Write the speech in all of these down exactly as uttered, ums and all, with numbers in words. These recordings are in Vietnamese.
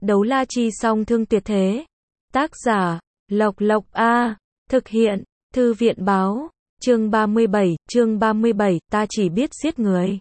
Đấu la chi song thương tuyệt thế. Tác giả, Lộc Lộc A. Thực hiện, Thư viện báo. Chương ba mươi bảy, chương ba mươi bảy, ta chỉ biết giết người.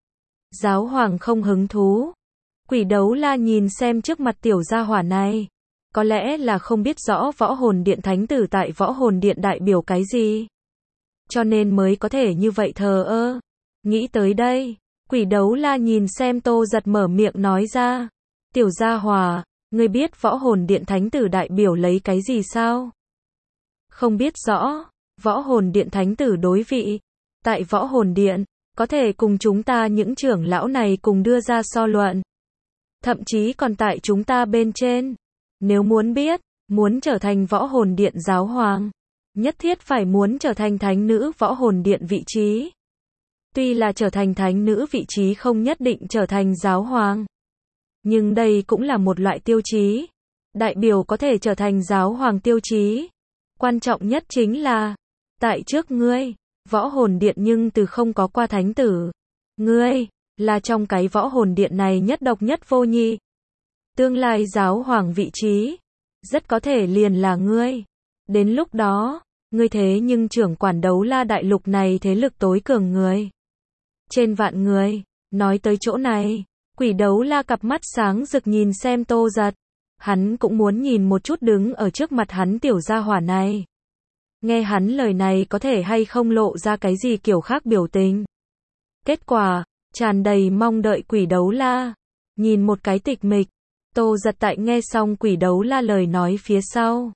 Giáo hoàng không hứng thú. Quỷ đấu la nhìn xem trước mặt tiểu gia hỏa này. Có lẽ là không biết rõ võ hồn điện thánh tử tại võ hồn điện đại biểu cái gì. Cho nên mới có thể như vậy thờ ơ. Nghĩ tới đây, quỷ đấu la nhìn xem Tô Giật mở miệng nói ra. Tiểu gia hỏa, ngươi biết võ hồn điện thánh tử đại biểu lấy cái gì sao? Không biết rõ, võ hồn điện thánh tử đối vị. Tại võ hồn điện, có thể cùng chúng ta những trưởng lão này cùng đưa ra so luận. Thậm chí còn tại chúng ta bên trên. Nếu muốn biết, muốn trở thành võ hồn điện giáo hoàng, nhất thiết phải muốn trở thành thánh nữ võ hồn điện vị trí. Tuy là trở thành thánh nữ vị trí không nhất định trở thành giáo hoàng. Nhưng đây cũng là một loại tiêu chí. Đại biểu có thể trở thành giáo hoàng tiêu chí. Quan trọng nhất chính là, tại trước ngươi, võ hồn điện nhưng từ không có qua thánh tử. Ngươi, là trong cái võ hồn điện này nhất độc nhất vô nhị. Tương lai giáo hoàng vị trí, rất có thể liền là ngươi. Đến lúc đó, ngươi thế nhưng trưởng quản đấu la đại lục này thế lực tối cường người. Trên vạn người, nói tới chỗ này, quỷ đấu la cặp mắt sáng rực nhìn xem Tô Giật. Hắn cũng muốn nhìn một chút đứng ở trước mặt hắn tiểu gia hỏa này. Nghe hắn lời này có thể hay không lộ ra cái gì kiểu khác biểu tình. Kết quả, tràn đầy mong đợi quỷ đấu la. Nhìn một cái tịch mịch. Tô Giật tại nghe xong quỷ đấu la lời nói phía sau.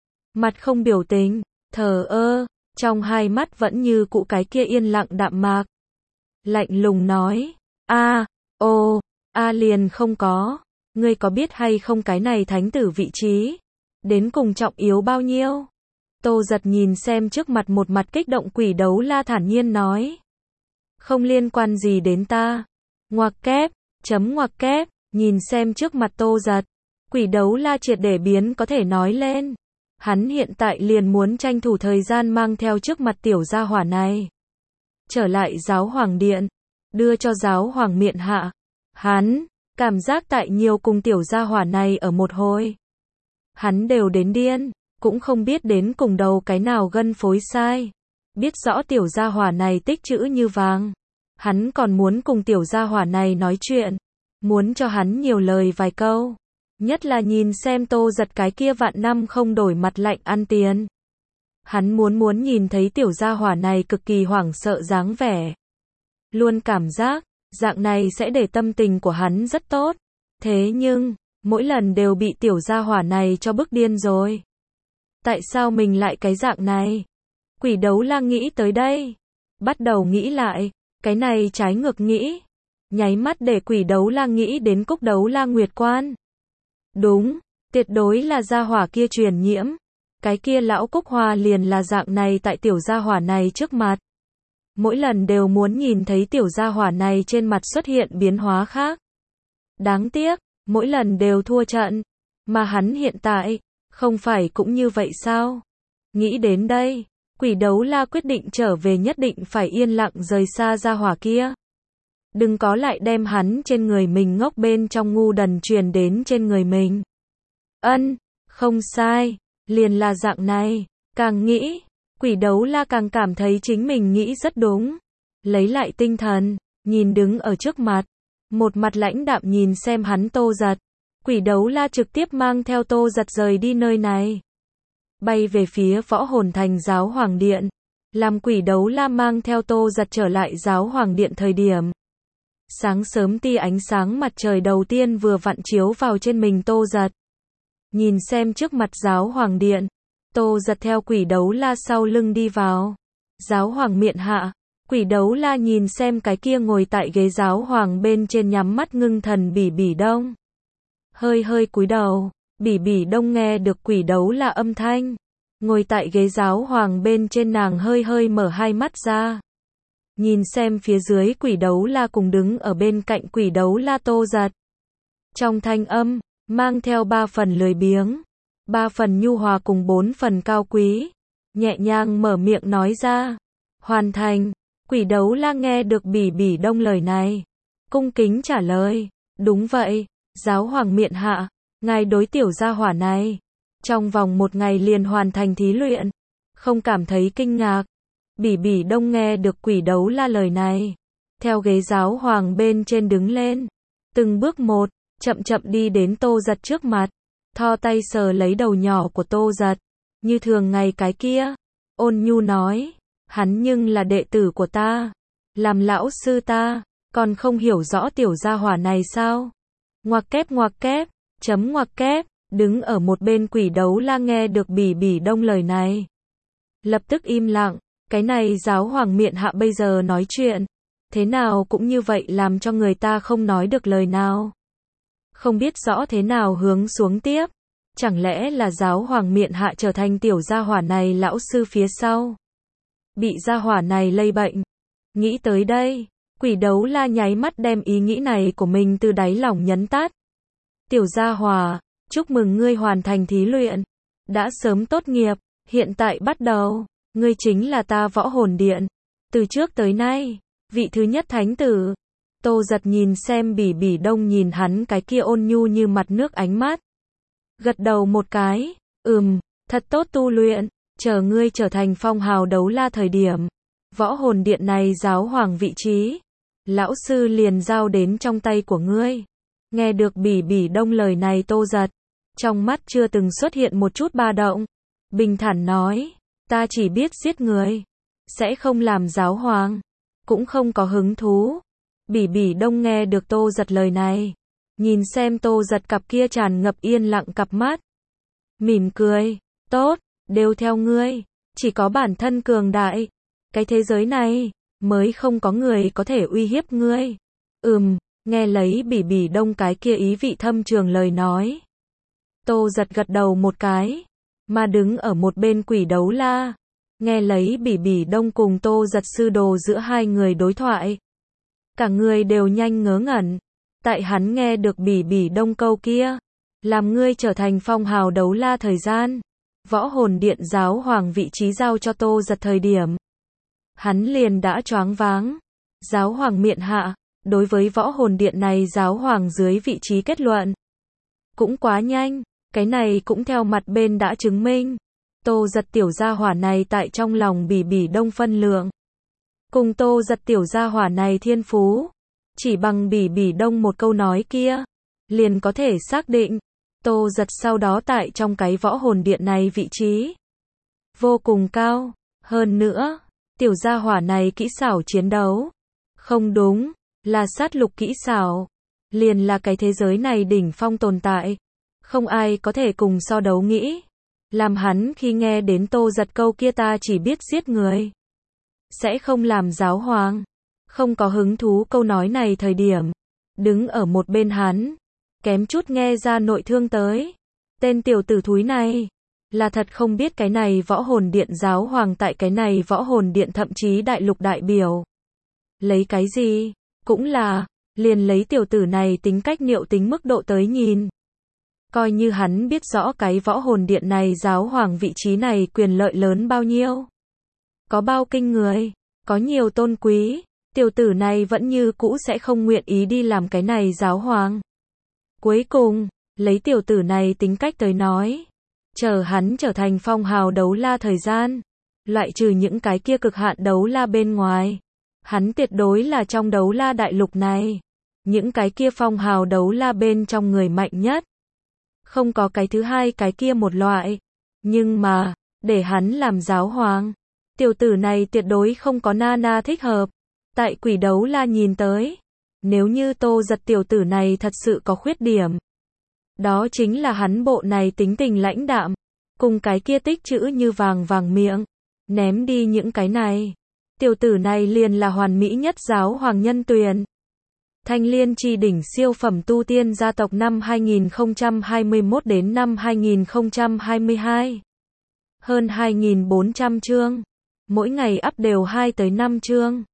Mặt không biểu tình, thờ ơ, trong hai mắt vẫn như cụ cái kia yên lặng đạm mạc. Lạnh lùng nói, a, ô, a liền không có, ngươi có biết hay không cái này thánh tử vị trí, đến cùng trọng yếu bao nhiêu? Tô Giật nhìn xem trước mặt một mặt kích động quỷ đấu la thản nhiên nói. Không liên quan gì đến ta. Ngoặc kép, chấm ngoặc kép, nhìn xem trước mặt Tô Giật. Quỷ đấu la triệt để biến có thể nói lên. Hắn hiện tại liền muốn tranh thủ thời gian mang theo trước mặt tiểu gia hỏa này. Trở lại giáo hoàng điện. Đưa cho giáo hoàng miện hạ. Hắn, cảm giác tại nhiều cùng tiểu gia hỏa này ở một hồi. Hắn đều đến điên. Cũng không biết đến cùng đầu cái nào gân phối sai. Biết rõ tiểu gia hỏa này tích trữ như vàng. Hắn còn muốn cùng tiểu gia hỏa này nói chuyện. Muốn cho hắn nhiều lời vài câu. Nhất là nhìn xem Tô Giật cái kia vạn năm không đổi mặt lạnh ăn tiền. Hắn muốn muốn nhìn thấy tiểu gia hỏa này cực kỳ hoảng sợ dáng vẻ. Luôn cảm giác, dạng này sẽ để tâm tình của hắn rất tốt. Thế nhưng, mỗi lần đều bị tiểu gia hỏa này cho bức điên rồi. Tại sao mình lại cái dạng này? Quỷ đấu la nghĩ tới đây. Bắt đầu nghĩ lại, cái này trái ngược nghĩ. Nháy mắt để quỷ đấu la nghĩ đến cúc đấu la nguyệt quan. Đúng, tuyệt đối là gia hỏa kia truyền nhiễm. Cái kia lão cúc hoa liền là dạng này tại tiểu gia hỏa này trước mặt. Mỗi lần đều muốn nhìn thấy tiểu gia hỏa này trên mặt xuất hiện biến hóa khác. Đáng tiếc, mỗi lần đều thua trận. Mà hắn hiện tại, không phải cũng như vậy sao? Nghĩ đến đây, quỷ đấu la quyết định trở về nhất định phải yên lặng rời xa gia hỏa kia. Đừng có lại đem hắn trên người mình ngốc bên trong ngu đần truyền đến trên người mình. Ân, không sai, liền là dạng này. Càng nghĩ, quỷ đấu la càng cảm thấy chính mình nghĩ rất đúng. Lấy lại tinh thần, nhìn đứng ở trước mặt. Một mặt lãnh đạm nhìn xem hắn Tô Giật. Quỷ đấu la trực tiếp mang theo Tô Giật rời đi nơi này. Bay về phía võ hồn thành giáo hoàng điện. Làm quỷ đấu la mang theo Tô Giật trở lại giáo hoàng điện thời điểm. Sáng sớm tia ánh sáng mặt trời đầu tiên vừa vặn chiếu vào trên mình Tô Giật. Nhìn xem trước mặt giáo hoàng điện. Tô Giật theo quỷ đấu la sau lưng đi vào. Giáo hoàng miện hạ. Quỷ đấu la nhìn xem cái kia ngồi tại ghế giáo hoàng bên trên nhắm mắt ngưng thần Bỉ Bỉ Đông. Hơi hơi cúi đầu, Bỉ Bỉ Đông nghe được quỷ đấu la âm thanh. Ngồi tại ghế giáo hoàng bên trên nàng hơi hơi mở hai mắt ra. Nhìn xem phía dưới quỷ đấu la cùng đứng ở bên cạnh quỷ đấu la Tô Giật. Trong thanh âm, mang theo ba phần lười biếng, ba phần nhu hòa cùng bốn phần cao quý. Nhẹ nhàng mở miệng nói ra. Hoàn thành, quỷ đấu la nghe được Bỉ Bỉ Đông lời này. Cung kính trả lời, đúng vậy. Giáo hoàng miện hạ, Ngài đối tiểu gia hỏa này, trong vòng một ngày liền hoàn thành thí luyện, không cảm thấy kinh ngạc. Bỉ Bỉ Đông nghe được Quỷ Đấu La lời này, theo ghế giáo hoàng bên trên đứng lên, từng bước một, chậm chậm đi đến Tô Giật trước mặt, thò tay sờ lấy đầu nhỏ của Tô Giật, như thường ngày cái kia, ôn nhu nói, hắn nhưng là đệ tử của ta, làm lão sư ta, còn không hiểu rõ tiểu gia hỏa này sao? Ngoặc kép ngoặc kép, chấm ngoặc kép, đứng ở một bên Quỷ Đấu La nghe được Bỉ Bỉ Đông lời này, lập tức im lặng, cái này giáo hoàng miện hạ bây giờ nói chuyện, thế nào cũng như vậy làm cho người ta không nói được lời nào. Không biết rõ thế nào hướng xuống tiếp, chẳng lẽ là giáo hoàng miện hạ trở thành tiểu gia hỏa này lão sư phía sau, bị gia hỏa này lây bệnh. Nghĩ tới đây, Quỷ Đấu La nháy mắt đem ý nghĩ này của mình từ đáy lòng nhấn tắt. Tiểu gia hỏa, chúc mừng ngươi hoàn thành thí luyện, đã sớm tốt nghiệp, hiện tại bắt đầu, ngươi chính là ta Võ Hồn Điện, từ trước tới nay, vị thứ nhất thánh tử. Tô Giật nhìn xem Bỉ Bỉ Đông nhìn hắn cái kia ôn nhu như mặt nước ánh mắt, gật đầu một cái, ừm, thật tốt tu luyện, chờ ngươi trở thành phong hào đấu la thời điểm, Võ Hồn Điện này giáo hoàng vị trí, lão sư liền giao đến trong tay của ngươi. Nghe được Bỉ Bỉ Đông lời này Tô Giật, trong mắt chưa từng xuất hiện một chút ba động, bình thản nói, ta chỉ biết giết người, sẽ không làm giáo hoàng, cũng không có hứng thú. Bỉ Bỉ Đông nghe được Tô Giật lời này, nhìn xem Tô Giật cặp kia tràn ngập yên lặng cặp mắt, mỉm cười, tốt, đều theo ngươi, chỉ có bản thân cường đại, cái thế giới này, mới không có người có thể uy hiếp ngươi. Ừm, nghe lấy Bỉ Bỉ Đông cái kia ý vị thâm trường lời nói, Tô Giật gật đầu một cái, mà đứng ở một bên Quỷ Đấu La, nghe lấy Bỉ Bỉ Đông cùng Tô Giật sư đồ giữa hai người đối thoại, cả người đều nhanh ngớ ngẩn. Tại hắn nghe được Bỉ Bỉ Đông câu kia, làm ngươi trở thành phong hào đấu la thời gian, Võ Hồn Điện giáo hoàng vị trí giao cho Tô Giật thời điểm, hắn liền đã choáng váng. Giáo hoàng miện hạ, đối với Võ Hồn Điện này giáo hoàng dưới vị trí kết luận, cũng quá nhanh, cái này cũng theo mặt bên đã chứng minh, Tô Giật tiểu gia hỏa này tại trong lòng Bỉ Bỉ Đông phân lượng, cùng Tô Giật tiểu gia hỏa này thiên phú, chỉ bằng Bỉ Bỉ Đông một câu nói kia, liền có thể xác định, Tô Giật sau đó tại trong cái Võ Hồn Điện này vị trí vô cùng cao. Hơn nữa, tiểu gia hỏa này kỹ xảo chiến đấu, không đúng, là sát lục kỹ xảo, liền là cái thế giới này đỉnh phong tồn tại, không ai có thể cùng so đấu nghĩ. Làm hắn khi nghe đến Tô Giật câu kia ta chỉ biết giết người, sẽ không làm giáo hoàng, không có hứng thú câu nói này thời điểm, đứng ở một bên hắn, kém chút nghe ra nội thương tới. Tên tiểu tử thúi này, là thật không biết cái này Võ Hồn Điện giáo hoàng tại cái này Võ Hồn Điện thậm chí đại lục đại biểu. Lấy cái gì? Cũng là, liền lấy tiểu tử này tính cách niệu tính mức độ tới nhìn. Coi như hắn biết rõ cái Võ Hồn Điện này giáo hoàng vị trí này quyền lợi lớn bao nhiêu, có bao kinh người, có nhiều tôn quý, tiểu tử này vẫn như cũ sẽ không nguyện ý đi làm cái này giáo hoàng. Cuối cùng, lấy tiểu tử này tính cách tới nói, chờ hắn trở thành phong hào đấu la thời gian, loại trừ những cái kia cực hạn đấu la bên ngoài, hắn tuyệt đối là trong đấu la đại lục này, những cái kia phong hào đấu la bên trong người mạnh nhất. Không có cái thứ hai cái kia một loại. Nhưng mà, để hắn làm giáo hoàng, tiểu tử này tuyệt đối không có Nana thích hợp. Tại Quỷ Đấu La nhìn tới, nếu như Tô Giật tiểu tử này thật sự có khuyết điểm, đó chính là hắn bộ này tính tình lãnh đạm, cùng cái kia tích chữ như vàng vàng miệng, ném đi những cái này. Tiểu tử này liền là hoàn mỹ nhất giáo hoàng nhân tuyển. Thanh Liên Chi đỉnh siêu phẩm tu tiên gia tộc năm hai nghìn không trăm hai mươi mốt đến năm hai nghìn không trăm hai mươi hai. Hơn hai nghìn bốn trăm chương. Mỗi ngày up đều hai tới năm chương.